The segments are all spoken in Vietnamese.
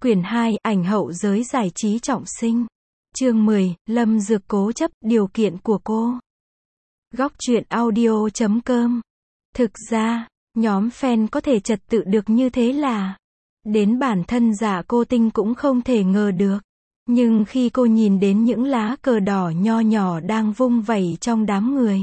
Quyển 2, ảnh hậu giới giải trí trọng sinh. Chương 10, Lâm Dược cố chấp, điều kiện của cô. Góc truyện audio.com. Thực ra, nhóm fan có thể trật tự được như thế là đến bản thân Dạ Cô Tinh cũng không thể ngờ được. Nhưng khi cô nhìn đến những lá cờ đỏ nho nhỏ đang vung vẩy trong đám người,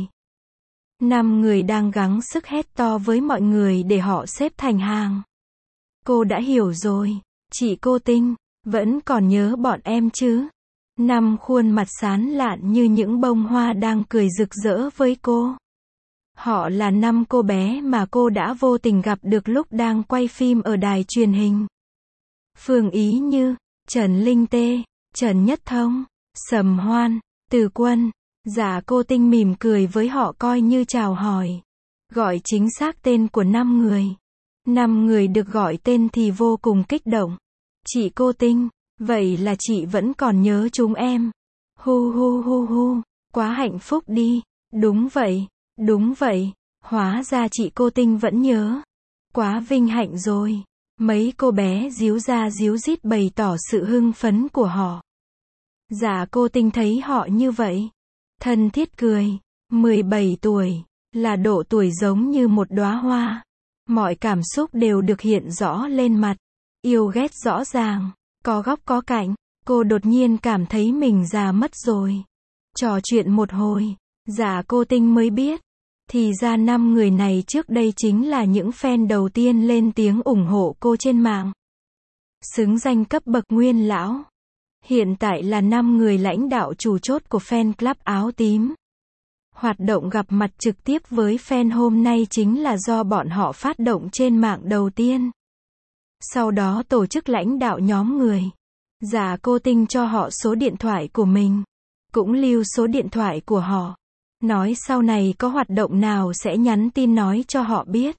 5 người đang gắng sức hét to với mọi người để họ xếp thành hàng, cô đã hiểu rồi. Chị Cô Tinh, vẫn còn nhớ bọn em chứ? 5 khuôn mặt sán lạn như những bông hoa đang cười rực rỡ với cô. Họ là 5 cô bé mà cô đã vô tình gặp được lúc đang quay phim ở đài truyền hình. Phương Ý Như, Trần Linh Tê, Trần Nhất Thông, Sầm Hoan, Từ Quân. Dạ Cô Tinh mỉm cười với họ coi như chào hỏi. Gọi chính xác tên của 5 người. 5 người được gọi tên thì vô cùng kích động. Chị Cô Tinh, vậy là chị vẫn còn nhớ chúng em. Hu hu hu hu, quá hạnh phúc đi. Đúng vậy, hóa ra chị Cô Tinh vẫn nhớ. Quá vinh hạnh rồi. Mấy cô bé díu ra díu dít bày tỏ sự hưng phấn của họ. Dạ Cô Tinh thấy họ như vậy, thân thiết cười. 17 tuổi, là độ tuổi giống như một đóa hoa. Mọi cảm xúc đều được hiện rõ lên mặt. Yêu ghét rõ ràng, có góc có cạnh. Cô đột nhiên cảm thấy mình già mất rồi. Trò chuyện một hồi, Dạ Cô Tinh mới biết, thì ra 5 người này trước đây chính là những fan đầu tiên lên tiếng ủng hộ cô trên mạng. Xứng danh cấp bậc nguyên lão. Hiện tại là 5 người lãnh đạo chủ chốt của fan club áo tím. Hoạt động gặp mặt trực tiếp với fan hôm nay chính là do bọn họ phát động trên mạng đầu tiên. Sau đó tổ chức lãnh đạo nhóm người. Dạ Cô Tinh cho họ số điện thoại của mình, cũng lưu số điện thoại của họ. Nói sau này có hoạt động nào sẽ nhắn tin nói cho họ biết.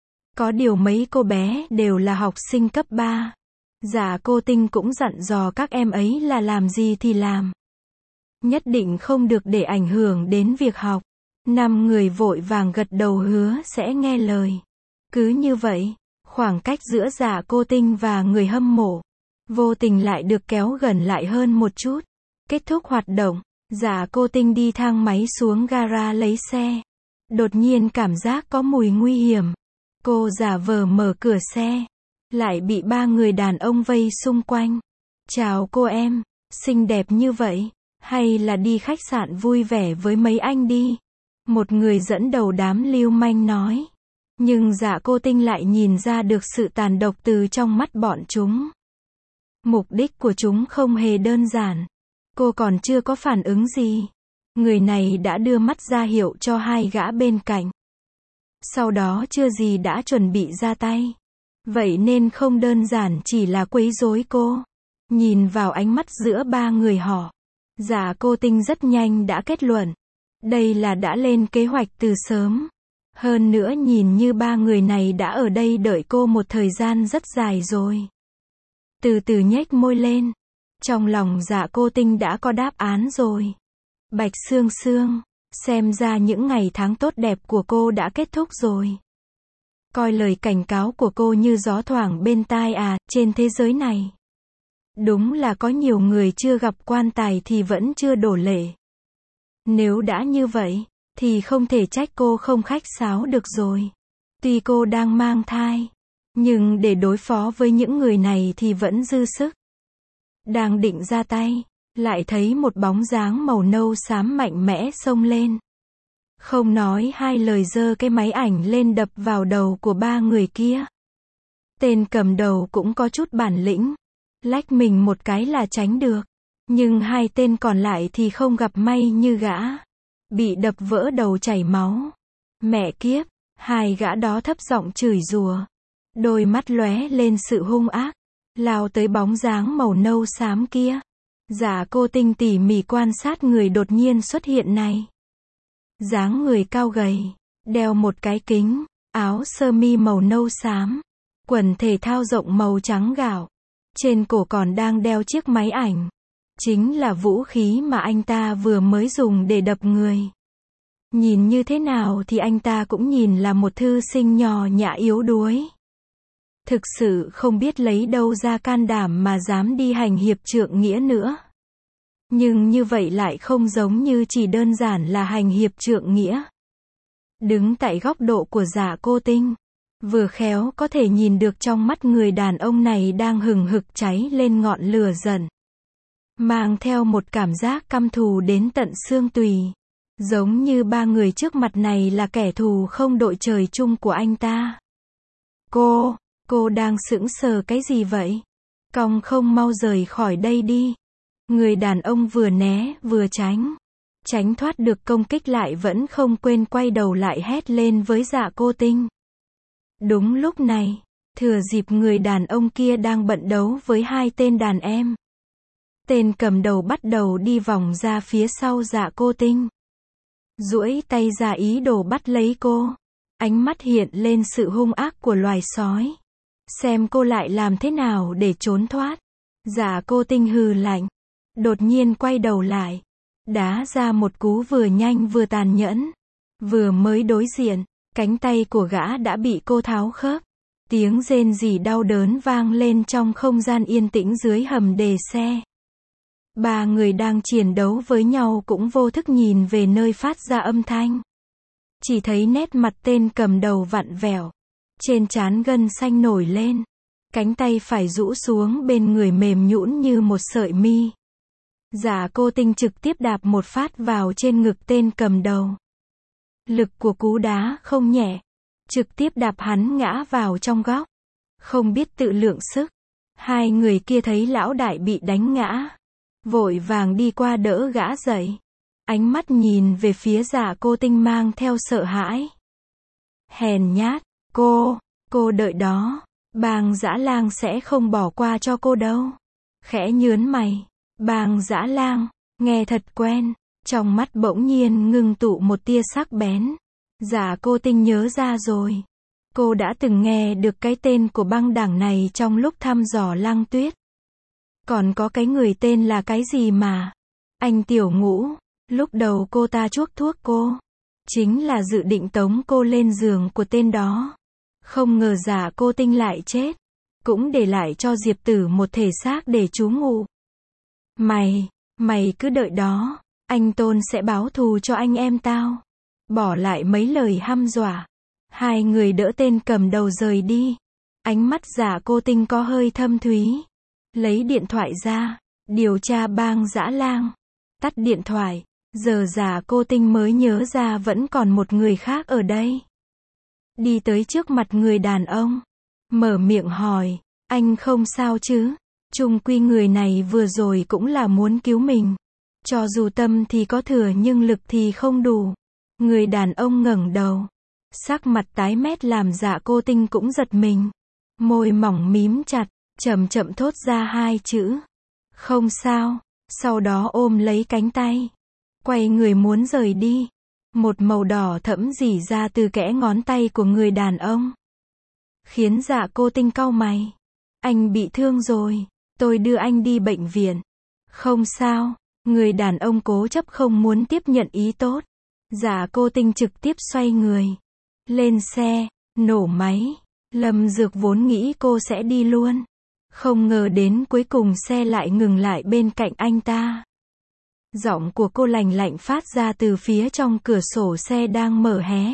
Có điều mấy cô bé đều là học sinh cấp 3. Dạ Cô Tinh cũng dặn dò các em ấy là làm gì thì làm. Nhất định không được để ảnh hưởng đến việc học. 5 người vội vàng gật đầu hứa sẽ nghe lời. Cứ như vậy, khoảng cách giữa Dạ Cô Tinh và người hâm mộ vô tình lại được kéo gần lại hơn một chút. Kết thúc hoạt động, Dạ Cô Tinh đi thang máy xuống gara lấy xe. Đột nhiên cảm giác có mùi nguy hiểm. Cô giả vờ mở cửa xe, lại bị 3 người đàn ông vây xung quanh. Chào cô em, xinh đẹp như vậy, hay là đi khách sạn vui vẻ với mấy anh đi? Một người dẫn đầu đám lưu manh nói. Nhưng Dạ Cô Tinh lại nhìn ra được sự tàn độc từ trong mắt bọn chúng. Mục đích của chúng không hề đơn giản. Cô còn chưa có phản ứng gì, người này đã đưa mắt ra hiệu cho 2 gã bên cạnh. Sau đó chưa gì đã chuẩn bị ra tay. Vậy nên không đơn giản chỉ là quấy rối cô. Nhìn vào ánh mắt giữa 3 người họ, Dạ Cô Tinh rất nhanh đã kết luận. Đây là đã lên kế hoạch từ sớm. Hơn nữa nhìn như 3 người này đã ở đây đợi cô một thời gian rất dài rồi. Từ từ nhếch môi lên. Trong lòng Dạ Cô Tinh đã có đáp án rồi. Bạch Sương Sương, xem ra những ngày tháng tốt đẹp của cô đã kết thúc rồi. Coi lời cảnh cáo của cô như gió thoảng bên tai à, trên thế giới này. Đúng là có nhiều người chưa gặp quan tài thì vẫn chưa đổ lệ. Nếu đã như vậy, thì không thể trách cô không khách sáo được rồi. Tuy cô đang mang thai, nhưng để đối phó với những người này thì vẫn dư sức. Đang định ra tay, lại thấy một bóng dáng màu nâu xám mạnh mẽ xông lên. Không nói hai lời giơ cái máy ảnh lên đập vào đầu của 3 người kia. Tên cầm đầu cũng có chút bản lĩnh, lách mình một cái là tránh được. Nhưng 2 tên còn lại thì không gặp may như gã, bị đập vỡ đầu chảy máu. Mẹ kiếp, 2 gã đó thấp giọng chửi rủa, đôi mắt lóe lên sự hung ác, lao tới bóng dáng màu nâu xám kia. Dạ Cô Tinh tỉ mỉ quan sát người đột nhiên xuất hiện này. Dáng người cao gầy, đeo một cái kính, áo sơ mi màu nâu xám, quần thể thao rộng màu trắng gạo. Trên cổ còn đang đeo chiếc máy ảnh. Chính là vũ khí mà anh ta vừa mới dùng để đập người. Nhìn như thế nào thì anh ta cũng nhìn là một thư sinh nhỏ nhã yếu đuối. Thực sự không biết lấy đâu ra can đảm mà dám đi hành hiệp trượng nghĩa nữa. Nhưng như vậy lại không giống như chỉ đơn giản là hành hiệp trượng nghĩa. Đứng tại góc độ của Dạ Cô Tinh, vừa khéo có thể nhìn được trong mắt người đàn ông này đang hừng hực cháy lên ngọn lửa giận. Mang theo một cảm giác căm thù đến tận xương tùy. Giống như ba người trước mặt này là kẻ thù không đội trời chung của anh ta. Cô đang sững sờ cái gì vậy? Cong không mau rời khỏi đây đi. Người đàn ông vừa né, vừa tránh thoát được công kích lại vẫn không quên quay đầu lại hét lên với Dạ Cô Tinh. Đúng lúc này, thừa dịp người đàn ông kia đang bận đấu với hai tên đàn em. Tên cầm đầu bắt đầu đi vòng ra phía sau Dạ Cô Tinh. Duỗi tay ra ý đồ bắt lấy cô. Ánh mắt hiện lên sự hung ác của loài sói. Xem cô lại làm thế nào để trốn thoát. Dạ Cô Tinh hừ lạnh. Đột nhiên quay đầu lại. Đá ra một cú vừa nhanh vừa tàn nhẫn. Vừa mới đối diện, cánh tay của gã đã bị cô tháo khớp. Tiếng rên rỉ đau đớn vang lên trong không gian yên tĩnh dưới hầm đề xe. Ba người đang chiến đấu với nhau cũng vô thức nhìn về nơi phát ra âm thanh. Chỉ thấy nét mặt tên cầm đầu vặn vẹo. Trên trán gân xanh nổi lên. Cánh tay phải rũ xuống bên người mềm nhũn như một sợi mi. Dạ Cô Tinh trực tiếp đạp một phát vào trên ngực tên cầm đầu. Lực của cú đá không nhẹ. Trực tiếp đạp hắn ngã vào trong góc. Không biết tự lượng sức. Hai người kia thấy lão đại bị đánh ngã. Vội vàng đi qua đỡ gã dậy. Ánh mắt nhìn về phía Dạ Cô Tinh mang theo sợ hãi. Hèn nhát, cô đợi đó. Bàng Dã Lang sẽ không bỏ qua cho cô đâu. Khẽ nhớn mày. Bàng Dã Lang, nghe thật quen. Trong mắt bỗng nhiên ngưng tụ một tia sắc bén. Dạ Cô Tinh nhớ ra rồi. Cô đã từng nghe được cái tên của băng đảng này trong lúc thăm dò Lăng Tuyết. Còn có cái người tên là cái gì mà? Anh Tiểu Ngũ. Lúc đầu cô ta chuốc thuốc cô. Chính là dự định tống cô lên giường của tên đó. Không ngờ Dạ Cô Tinh lại chết. Cũng để lại cho Diệp Tử một thể xác để trú ngụ. Mày cứ đợi đó. Anh Tôn sẽ báo thù cho anh em tao. Bỏ lại mấy lời hăm dọa. Hai người đỡ tên cầm đầu rời đi. Ánh mắt Dạ Cô Tinh có hơi thâm thúy. Lấy điện thoại ra. Điều tra Bang Dã Lang. Tắt điện thoại. Giờ Dạ Cô Tinh mới nhớ ra vẫn còn một người khác ở đây. Đi tới trước mặt người đàn ông. Mở miệng hỏi. Anh không sao chứ? Chung quy người này vừa rồi cũng là muốn cứu mình. Cho dù tâm thì có thừa nhưng lực thì không đủ. Người đàn ông ngẩng đầu. Sắc mặt tái mét làm Dạ Cô Tinh cũng giật mình. Môi mỏng mím chặt, chậm chậm thốt ra hai chữ. Không sao. Sau đó ôm lấy cánh tay. Quay người muốn rời đi. Một màu đỏ thẫm rỉ ra từ kẽ ngón tay của người đàn ông. Khiến Dạ Cô Tinh cau mày. Anh bị thương rồi. Tôi đưa anh đi bệnh viện. Không sao. Người đàn ông cố chấp không muốn tiếp nhận ý tốt. Dạ Cô Tinh trực tiếp xoay người. Lên xe. Nổ máy. Lâm Dược vốn nghĩ cô sẽ đi luôn. Không ngờ đến cuối cùng xe lại ngừng lại bên cạnh anh ta. Giọng của cô lành lạnh phát ra từ phía trong cửa sổ xe đang mở hé.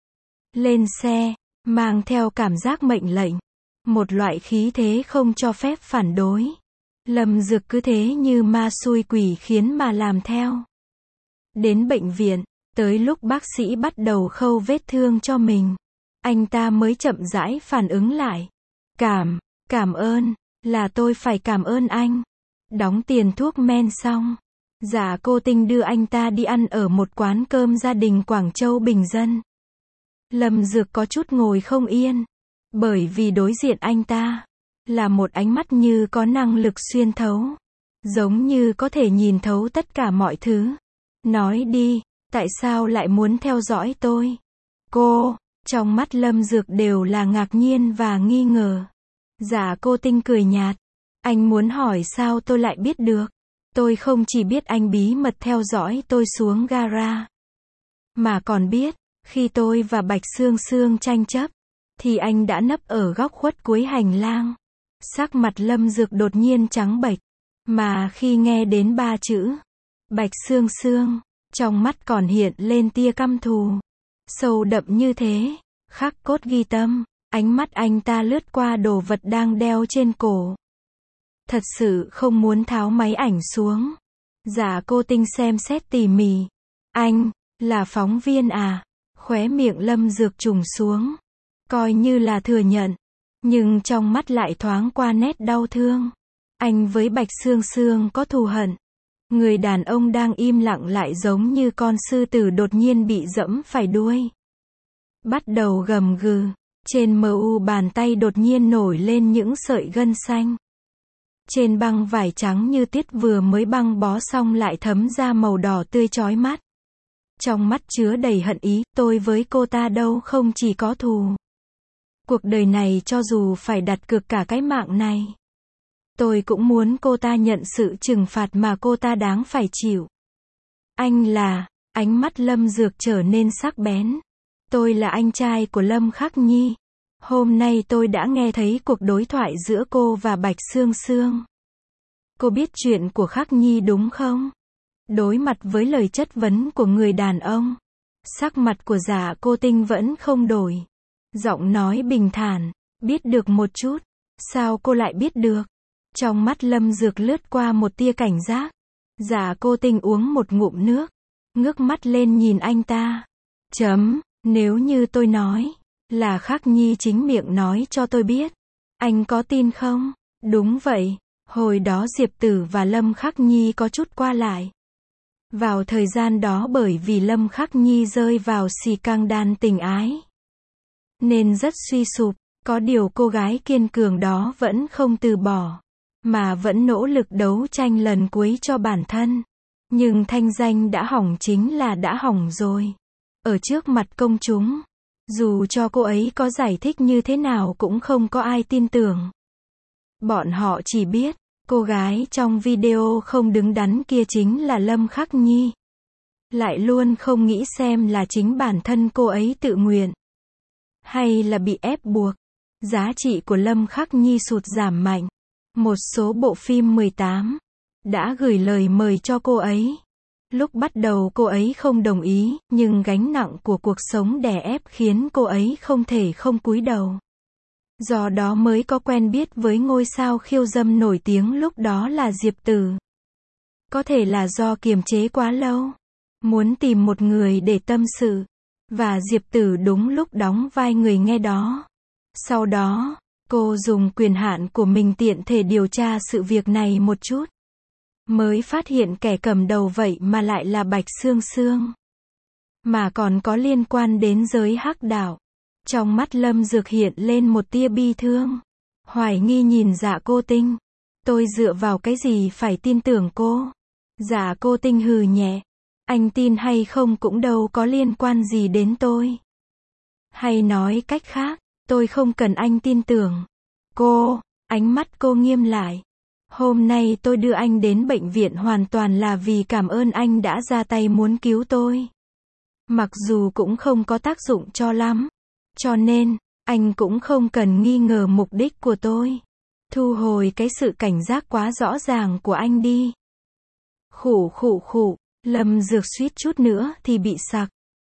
Lên xe. Mang theo cảm giác mệnh lệnh. Một loại khí thế không cho phép phản đối. Lâm Dược cứ thế như ma xui quỷ khiến mà làm theo. Đến bệnh viện, tới lúc bác sĩ bắt đầu khâu vết thương cho mình, anh ta mới chậm rãi phản ứng lại. Cảm ơn, là tôi phải cảm ơn anh. Đóng tiền thuốc men xong, Dạ Cô Tinh đưa anh ta đi ăn ở một quán cơm gia đình Quảng Châu bình dân. Lâm Dược có chút ngồi không yên, bởi vì đối diện anh ta là một ánh mắt như có năng lực xuyên thấu, giống như có thể nhìn thấu tất cả mọi thứ. Nói đi, tại sao lại muốn theo dõi tôi? Trong mắt Lâm Dược đều là ngạc nhiên và nghi ngờ. Dạ Cô Tinh cười nhạt. Anh muốn hỏi sao tôi lại biết được? Tôi không chỉ biết anh bí mật theo dõi tôi xuống gara, mà còn biết, khi tôi và Bạch Sương Sương tranh chấp, thì anh đã nấp ở góc khuất cuối hành lang. Sắc mặt Lâm Dược đột nhiên trắng bệch, mà khi nghe đến 3 chữ Bạch Sương Sương, trong mắt còn hiện lên tia căm thù, sâu đậm như thế, khắc cốt ghi tâm. Ánh mắt anh ta lướt qua đồ vật đang đeo trên cổ. Thật sự không muốn tháo máy ảnh xuống. Dạ cô Tinh xem xét tỉ mỉ. Anh, là phóng viên à? Khóe miệng Lâm Dược trùng xuống. Coi như là thừa nhận. Nhưng trong mắt lại thoáng qua nét đau thương. Anh với Bạch Sương Sương có thù hận. Người đàn ông đang im lặng lại giống như con sư tử đột nhiên bị giẫm phải đuôi. Bắt đầu gầm gừ. Trên mu bàn tay đột nhiên nổi lên những sợi gân xanh. Trên băng vải trắng như tiết vừa mới băng bó xong lại thấm ra màu đỏ tươi chói mắt. Trong mắt chứa đầy hận ý, tôi với cô ta đâu không chỉ có thù. Cuộc đời này cho dù phải đặt cược cả cái mạng này, tôi cũng muốn cô ta nhận sự trừng phạt mà cô ta đáng phải chịu. Anh là, ánh mắt Lâm Dược trở nên sắc bén. Tôi là anh trai của Lâm Khắc Nhi. Hôm nay tôi đã nghe thấy cuộc đối thoại giữa cô và Bạch Sương Sương. Cô biết chuyện của Khắc Nhi đúng không? Đối mặt với lời chất vấn của người đàn ông, sắc mặt của Dạ Cô Tinh vẫn không đổi. Giọng nói bình thản, biết được một chút. Sao cô lại biết được? Trong mắt Lâm Dược lướt qua một tia cảnh giác. Dạ Cô Tinh uống một ngụm nước, ngước mắt lên nhìn anh ta. Nếu như tôi nói là Khắc Nhi chính miệng nói cho tôi biết, anh có tin không? Đúng vậy, hồi đó Diệp Tử và Lâm Khắc Nhi có chút qua lại. Vào thời gian đó bởi vì Lâm Khắc Nhi rơi vào xì căng đan tình ái, nên rất suy sụp, có điều cô gái kiên cường đó vẫn không từ bỏ, mà vẫn nỗ lực đấu tranh lần cuối cho bản thân. Nhưng thanh danh đã hỏng chính là đã hỏng rồi. Ở trước mặt công chúng, dù cho cô ấy có giải thích như thế nào cũng không có ai tin tưởng. Bọn họ chỉ biết, cô gái trong video không đứng đắn kia chính là Lâm Khắc Nhi. Lại luôn không nghĩ xem là chính bản thân cô ấy tự nguyện, hay là bị ép buộc. Giá trị của Lâm Khắc Nhi sụt giảm mạnh. Một số bộ phim 18 đã gửi lời mời cho cô ấy. Lúc bắt đầu cô ấy không đồng ý, nhưng gánh nặng của cuộc sống đè ép khiến cô ấy không thể không cúi đầu. Do đó mới có quen biết với ngôi sao khiêu dâm nổi tiếng lúc đó là Diệp Tử. Có thể là do kiềm chế quá lâu, muốn tìm một người để tâm sự, và Diệp Tử đúng lúc đóng vai người nghe đó. Sau đó, cô dùng quyền hạn của mình tiện thể điều tra sự việc này một chút, mới phát hiện kẻ cầm đầu vậy mà lại là Bạch Sương Sương, mà còn có liên quan đến giới hắc đạo. Trong mắt Lâm Dược hiện lên một tia bi thương, hoài nghi nhìn Dạ Cô Tinh. Tôi dựa vào cái gì phải tin tưởng cô? Dạ Cô Tinh hừ nhẹ. Anh tin hay không cũng đâu có liên quan gì đến tôi. Hay nói cách khác, tôi không cần anh tin tưởng. Cô, ánh mắt cô nghiêm lại. Hôm nay tôi đưa anh đến bệnh viện hoàn toàn là vì cảm ơn anh đã ra tay muốn cứu tôi. Mặc dù cũng không có tác dụng cho lắm. Cho nên, anh cũng không cần nghi ngờ mục đích của tôi. Thu hồi cái sự cảnh giác quá rõ ràng của anh đi. Khụ, Lâm Dược suýt chút nữa thì bị sặc.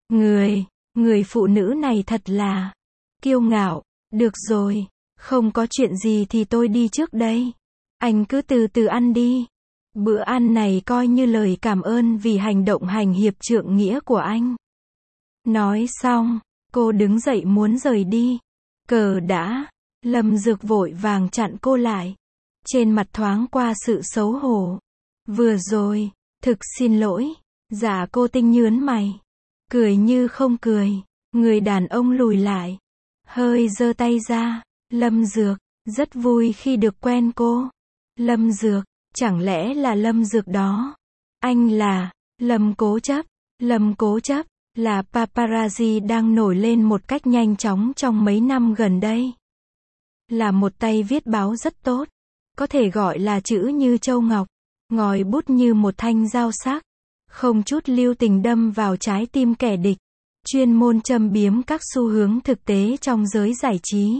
Người phụ nữ này thật là kiêu ngạo. Được rồi, không có chuyện gì thì tôi đi trước đây. Anh cứ từ từ ăn đi. Bữa ăn này coi như lời cảm ơn vì hành động hành hiệp trượng nghĩa của anh. Nói xong, cô đứng dậy muốn rời đi. Cờ đã, Lâm Dược vội vàng chặn cô lại. Trên mặt thoáng qua sự xấu hổ. Vừa rồi, thực xin lỗi. Dạ Cô Tinh nhướng mày, cười như không cười. Người đàn ông lùi lại, hơi giơ tay ra. Lâm Dược, rất vui khi được quen cô. Lâm Dược, chẳng lẽ là Lâm Dược đó? Anh là Lâm Cố Chấp. Lâm Cố Chấp là paparazzi đang nổi lên một cách nhanh chóng trong mấy năm gần đây. Là một tay viết báo rất tốt, có thể gọi là chữ như châu ngọc, ngòi bút như một thanh dao sắc, không chút lưu tình đâm vào trái tim kẻ địch. chuyên môn châm biếm các xu hướng thực tế trong giới giải trí.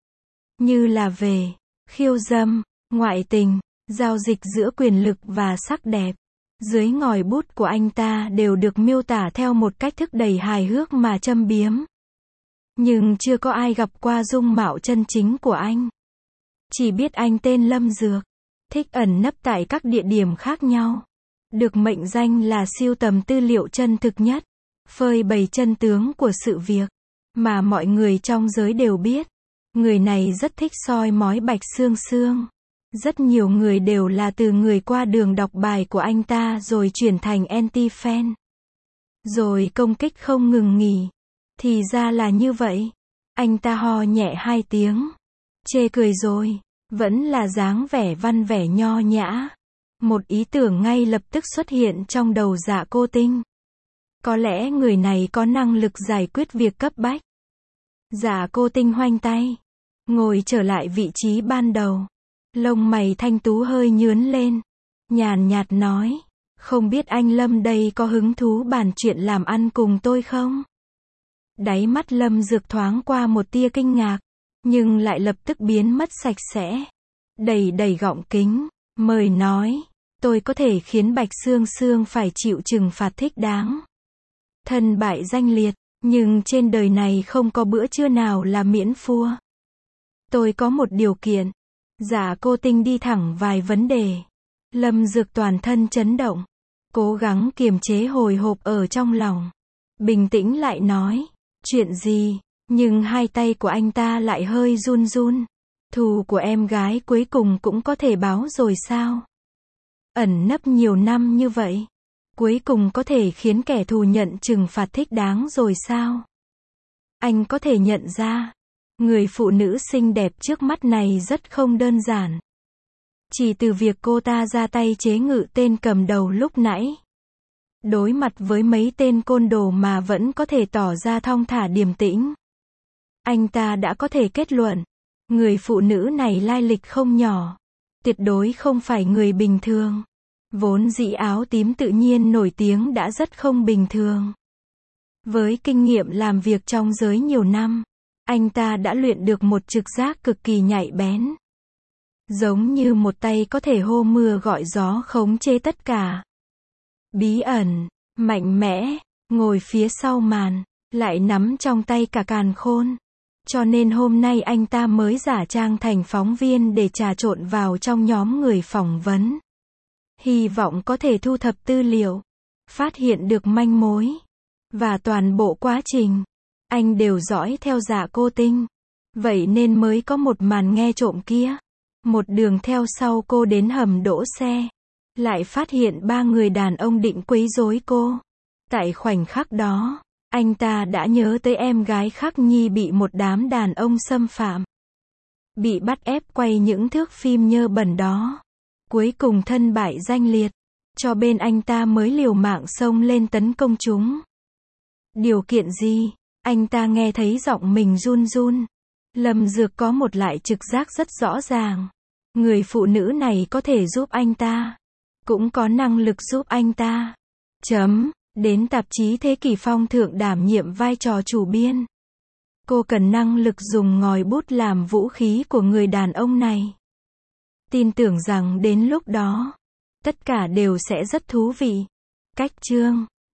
Như là về khiêu dâm, ngoại tình, giao dịch giữa quyền lực và sắc đẹp. Dưới ngòi bút của anh ta đều được miêu tả theo một cách thức đầy hài hước mà châm biếm. Nhưng chưa có ai gặp qua dung mạo chân chính của anh. Chỉ biết anh tên Lâm Dược, thích ẩn nấp tại các địa điểm khác nhau. Được mệnh danh là sưu tầm tư liệu chân thực nhất, phơi bày chân tướng của sự việc, mà mọi người trong giới đều biết. Người này rất thích soi mói Bạch Sương Sương. Rất nhiều người đều là từ người qua đường đọc bài của anh ta rồi chuyển thành anti-fan. Rồi công kích không ngừng nghỉ. Thì ra là như vậy. Anh ta ho nhẹ 2 tiếng. Chê cười rồi. Vẫn là dáng vẻ văn vẻ nho nhã. Một ý tưởng ngay lập tức xuất hiện trong đầu Dạ Cô Tinh. Có lẽ người này có năng lực giải quyết việc cấp bách. Dạ Cô Tinh khoanh tay. Ngồi trở lại vị trí ban đầu. Lông mày thanh tú hơi nhướn lên. Nhàn nhạt nói. Không biết anh Lâm đây có hứng thú bàn chuyện làm ăn cùng tôi không? Đáy mắt Lâm Dược thoáng qua một tia kinh ngạc. Nhưng lại lập tức biến mất sạch sẽ. Đầy gọng kính. Mời nói. Tôi có thể khiến Bạch Sương Sương phải chịu trừng phạt thích đáng. Thân bại danh liệt. Nhưng trên đời này không có bữa trưa nào là miễn phua. Tôi có một điều kiện. Dạ Cô Tinh đi thẳng vài vấn đề. Lâm Dược toàn thân chấn động. Cố gắng kiềm chế hồi hộp ở trong lòng. Bình tĩnh lại nói. Chuyện gì? Nhưng hai tay của anh ta lại hơi run run. Thù của em gái cuối cùng cũng có thể báo rồi sao? Ẩn nấp nhiều năm như vậy. Cuối cùng có thể khiến kẻ thù nhận trừng phạt thích đáng rồi sao? Anh có thể nhận ra. Người phụ nữ xinh đẹp trước mắt này rất không đơn giản. Chỉ từ việc cô ta ra tay chế ngự tên cầm đầu lúc nãy. Đối mặt với mấy tên côn đồ mà vẫn có thể tỏ ra thong thả điềm tĩnh. Anh ta đã có thể kết luận. Người phụ nữ này lai lịch không nhỏ. Tuyệt đối không phải người bình thường. Vốn dĩ áo tím tự nhiên nổi tiếng đã rất không bình thường. Với kinh nghiệm làm việc trong giới nhiều năm. Anh ta đã luyện được một trực giác cực kỳ nhạy bén. Giống như một tay có thể hô mưa gọi gió khống chế tất cả. Bí ẩn, mạnh mẽ, ngồi phía sau màn, lại nắm trong tay cả càn khôn. Cho nên hôm nay anh ta mới giả trang thành phóng viên để trà trộn vào trong nhóm người phỏng vấn. Hy vọng có thể thu thập tư liệu, phát hiện được manh mối. Và toàn bộ quá trình, anh đều dõi theo Dạ Cô Tinh. Vậy nên mới có một màn nghe trộm kia. Một đường theo sau cô đến hầm đỗ xe. Lại phát hiện 3 người đàn ông định quấy rối cô. Tại khoảnh khắc đó, anh ta đã nhớ tới em gái Khắc Nhi bị một đám đàn ông xâm phạm. Bị bắt ép quay những thước phim nhơ bẩn đó. Cuối cùng thân bại danh liệt. Cho bên anh ta mới liều mạng xông lên tấn công chúng. Điều kiện gì? Anh ta nghe thấy giọng mình run run. Lâm Dược có một lại trực giác rất rõ ràng. Người phụ nữ này có thể giúp anh ta. Cũng có năng lực giúp anh ta. Đến tạp chí Thế Kỷ Phong Thượng đảm nhiệm vai trò chủ biên. Cô cần năng lực dùng ngòi bút làm vũ khí của người đàn ông này. Tin tưởng rằng đến lúc đó, tất cả đều sẽ rất thú vị. Cách chương